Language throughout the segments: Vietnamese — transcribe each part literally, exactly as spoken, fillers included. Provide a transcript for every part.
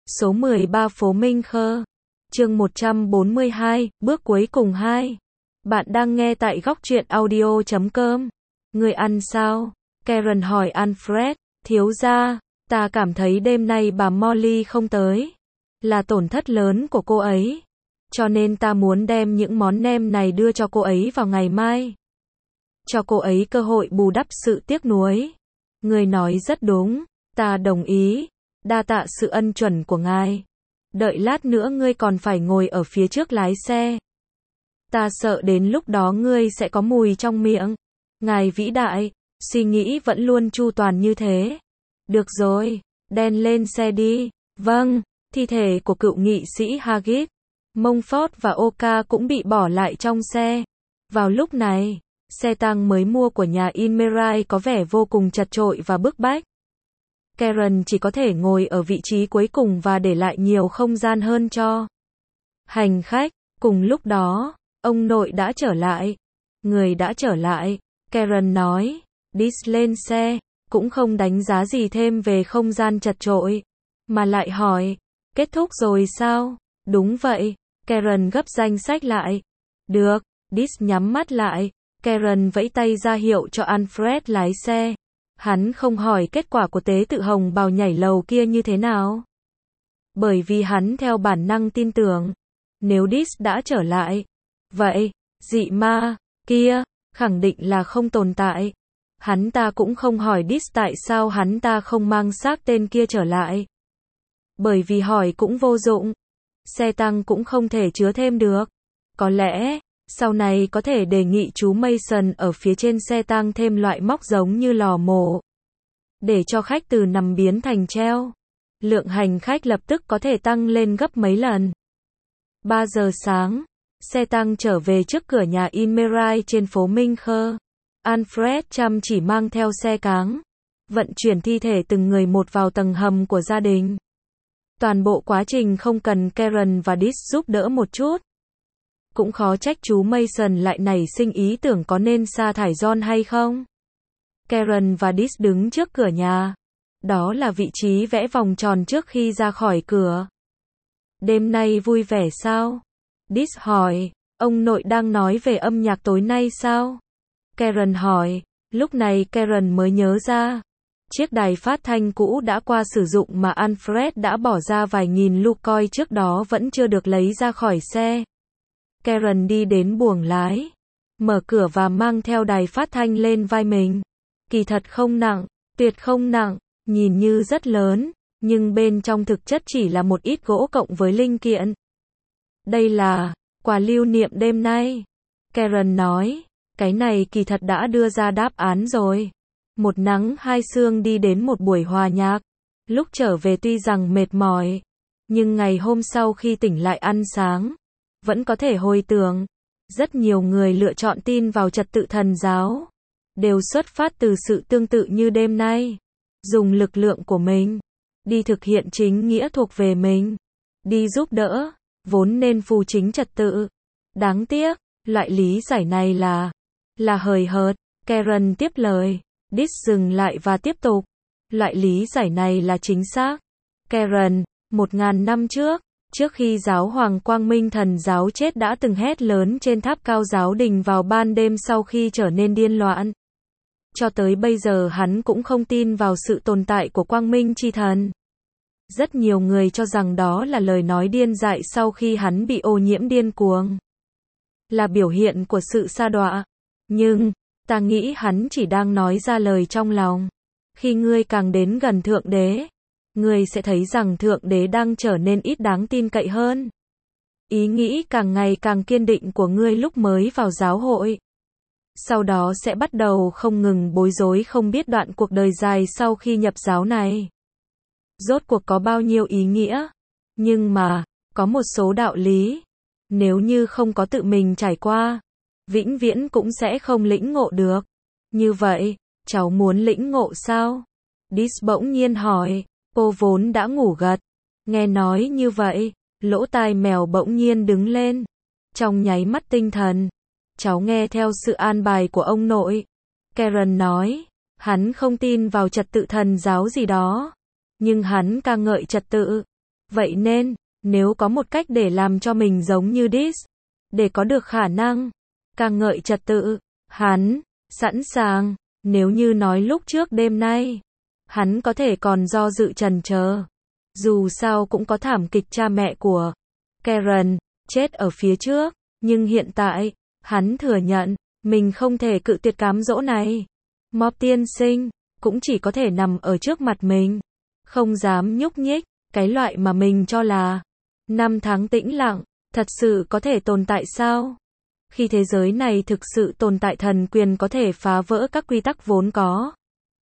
Số mười ba phố Minh Khơ. Chương một trăm bốn mươi hai, bước cuối cùng hai. Bạn đang nghe tại góc truyện audio chấm com. Người ăn sao? Karen hỏi Alfred, thiếu gia, ta cảm thấy đêm nay bà Molly không tới. Là tổn thất lớn của cô ấy. Cho nên ta muốn đem những món nem này đưa cho cô ấy vào ngày mai. Cho cô ấy cơ hội bù đắp sự tiếc nuối. Người nói rất đúng, ta đồng ý. Đa tạ sự ân chuẩn của ngài. Đợi lát nữa ngươi còn phải ngồi ở phía trước lái xe. Ta sợ đến lúc đó ngươi sẽ có mùi trong miệng. Ngài vĩ đại, suy nghĩ vẫn luôn chu toàn như thế. Được rồi, đen lên xe đi. Vâng, thi thể của cựu nghị sĩ Haggis, Montfort và Oka cũng bị bỏ lại trong xe. Vào lúc này, xe tăng mới mua của nhà Inmerai có vẻ vô cùng chật chội và bức bách. Karen chỉ có thể ngồi ở vị trí cuối cùng và để lại nhiều không gian hơn cho hành khách. Cùng lúc đó, ông nội đã trở lại. Người đã trở lại, Karen nói. Dis lên xe, cũng không đánh giá gì thêm về không gian chật chội, mà lại hỏi, kết thúc rồi sao? Đúng vậy, Karen gấp danh sách lại. Được, Dis nhắm mắt lại. Karen vẫy tay ra hiệu cho Alfred lái xe. Hắn không hỏi kết quả của tế tự hồng bào nhảy lầu kia như thế nào. Bởi vì hắn theo bản năng tin tưởng, nếu Dis đã trở lại, vậy, dị ma kia, khẳng định là không tồn tại. Hắn ta cũng không hỏi Dis tại sao hắn ta không mang xác tên kia trở lại. Bởi vì hỏi cũng vô dụng. Xe tăng cũng không thể chứa thêm được. Có lẽ, sau này có thể đề nghị chú Mason ở phía trên xe tăng thêm loại móc giống như lò mổ. Để cho khách từ nằm biến thành treo. Lượng hành khách lập tức có thể tăng lên gấp mấy lần. ba giờ sáng, xe tăng trở về trước cửa nhà Inmerai trên phố Minh Khơ. Alfred chăm chỉ mang theo xe cáng, vận chuyển thi thể từng người một vào tầng hầm của gia đình. Toàn bộ quá trình không cần Karen và Dis giúp đỡ một chút. Cũng khó trách chú Mason lại nảy sinh ý tưởng có nên sa thải John hay không. Karen và Dis đứng trước cửa nhà. Đó là vị trí vẽ vòng tròn trước khi ra khỏi cửa. Đêm nay vui vẻ sao? Dis hỏi, ông nội đang nói về âm nhạc tối nay sao? Karen hỏi, lúc này Karen mới nhớ ra. Chiếc đài phát thanh cũ đã qua sử dụng mà Alfred đã bỏ ra vài nghìn lu coi trước đó vẫn chưa được lấy ra khỏi xe. Karen đi đến buồng lái, mở cửa và mang theo đài phát thanh lên vai mình. Kỳ thật không nặng, tuyệt không nặng, nhìn như rất lớn, nhưng bên trong thực chất chỉ là một ít gỗ cộng với linh kiện. Đây là quà lưu niệm đêm nay. Karen nói, cái này kỳ thật đã đưa ra đáp án rồi. Một nắng hai sương đi đến một buổi hòa nhạc. Lúc trở về tuy rằng mệt mỏi, nhưng ngày hôm sau khi tỉnh lại ăn sáng, vẫn có thể hồi tưởng. Rất nhiều người lựa chọn tin vào trật tự thần giáo, đều xuất phát từ sự tương tự như đêm nay. Dùng lực lượng của mình, đi thực hiện chính nghĩa thuộc về mình. Đi giúp đỡ, vốn nên phù chính trật tự. Đáng tiếc, loại lý giải này là, là hời hợt. Karen tiếp lời. Dis dừng lại và tiếp tục. Loại lý giải này là chính xác. Karen, một ngàn năm trước, trước khi giáo hoàng Quang Minh Thần giáo chết đã từng hét lớn trên tháp cao giáo đình vào ban đêm sau khi trở nên điên loạn. Cho tới bây giờ hắn cũng không tin vào sự tồn tại của Quang Minh Chi Thần. Rất nhiều người cho rằng đó là lời nói điên dại sau khi hắn bị ô nhiễm điên cuồng. Là biểu hiện của sự sa đọa. Nhưng, ta nghĩ hắn chỉ đang nói ra lời trong lòng. Khi ngươi càng đến gần Thượng Đế, ngươi sẽ thấy rằng Thượng Đế đang trở nên ít đáng tin cậy hơn. Ý nghĩ càng ngày càng kiên định của ngươi lúc mới vào giáo hội. Sau đó sẽ bắt đầu không ngừng bối rối không biết đoạn cuộc đời dài sau khi nhập giáo này. Rốt cuộc có bao nhiêu ý nghĩa. Nhưng mà, có một số đạo lý. Nếu như không có tự mình trải qua, vĩnh viễn cũng sẽ không lĩnh ngộ được. Như vậy, cháu muốn lĩnh ngộ sao? Dis bỗng nhiên hỏi. Cô vốn đã ngủ gật. Nghe nói như vậy, lỗ tai mèo bỗng nhiên đứng lên. Trong nháy mắt tinh thần. Cháu nghe theo sự an bài của ông nội. Karen nói. Hắn không tin vào trật tự thần giáo gì đó. Nhưng hắn ca ngợi trật tự. Vậy nên, nếu có một cách để làm cho mình giống như Dis, để có được khả năng ca ngợi trật tự, hắn sẵn sàng. Nếu như nói lúc trước đêm nay, hắn có thể còn do dự chần chờ. Dù sao cũng có thảm kịch cha mẹ của Karen chết ở phía trước, nhưng hiện tại, hắn thừa nhận, mình không thể cự tuyệt cám dỗ này. Mob tiên sinh, cũng chỉ có thể nằm ở trước mặt mình, không dám nhúc nhích, cái loại mà mình cho là năm tháng tĩnh lặng, thật sự có thể tồn tại sao? Khi thế giới này thực sự tồn tại thần quyền có thể phá vỡ các quy tắc vốn có.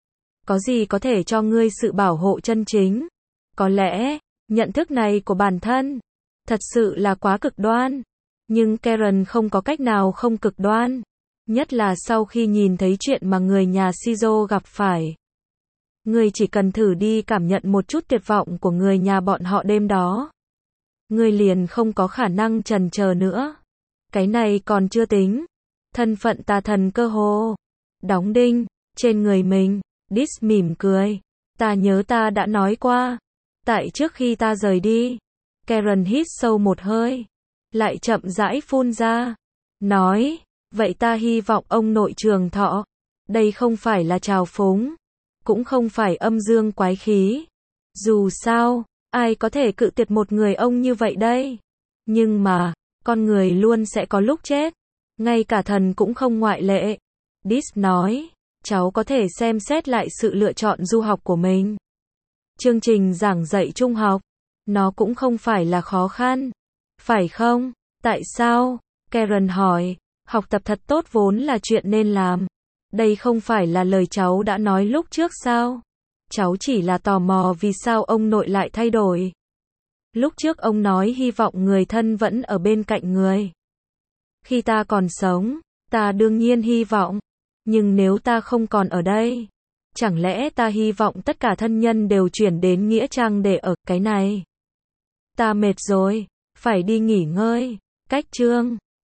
Có gì có thể cho ngươi sự bảo hộ chân chính? Có lẽ, nhận thức này của bản thân, thật sự là quá cực đoan. Nhưng Karen không có cách nào không cực đoan. Nhất là sau khi nhìn thấy chuyện mà người nhà Shizo gặp phải. Ngươi chỉ cần thử đi cảm nhận một chút tuyệt vọng của người nhà bọn họ đêm đó. Ngươi liền không có khả năng chần chờ nữa. Cái này còn chưa tính. Thân phận tà thần cơ hồ đóng đinh trên người mình. Dis mỉm cười. Ta nhớ ta đã nói qua. Tại trước khi ta rời đi. Karen hít sâu một hơi. Lại chậm rãi phun ra. Nói. Vậy ta hy vọng ông nội trường thọ. Đây không phải là trào phúng. Cũng không phải âm dương quái khí. Dù sao, ai có thể cự tuyệt một người ông như vậy đây? Nhưng mà, con người luôn sẽ có lúc chết. Ngay cả thần cũng không ngoại lệ. Dis nói, cháu có thể xem xét lại sự lựa chọn du học của mình. Chương trình giảng dạy trung học, nó cũng không phải là khó khăn. Phải không? Tại sao? Karen hỏi, học tập thật tốt vốn là chuyện nên làm. Đây không phải là lời cháu đã nói lúc trước sao? Cháu chỉ là tò mò vì sao ông nội lại thay đổi. Lúc trước ông nói hy vọng người thân vẫn ở bên cạnh người. Khi ta còn sống, ta đương nhiên hy vọng. Nhưng nếu ta không còn ở đây, chẳng lẽ ta hy vọng tất cả thân nhân đều chuyển đến Nghĩa Trang để ở cái này? Ta mệt rồi, phải đi nghỉ ngơi. Cách chương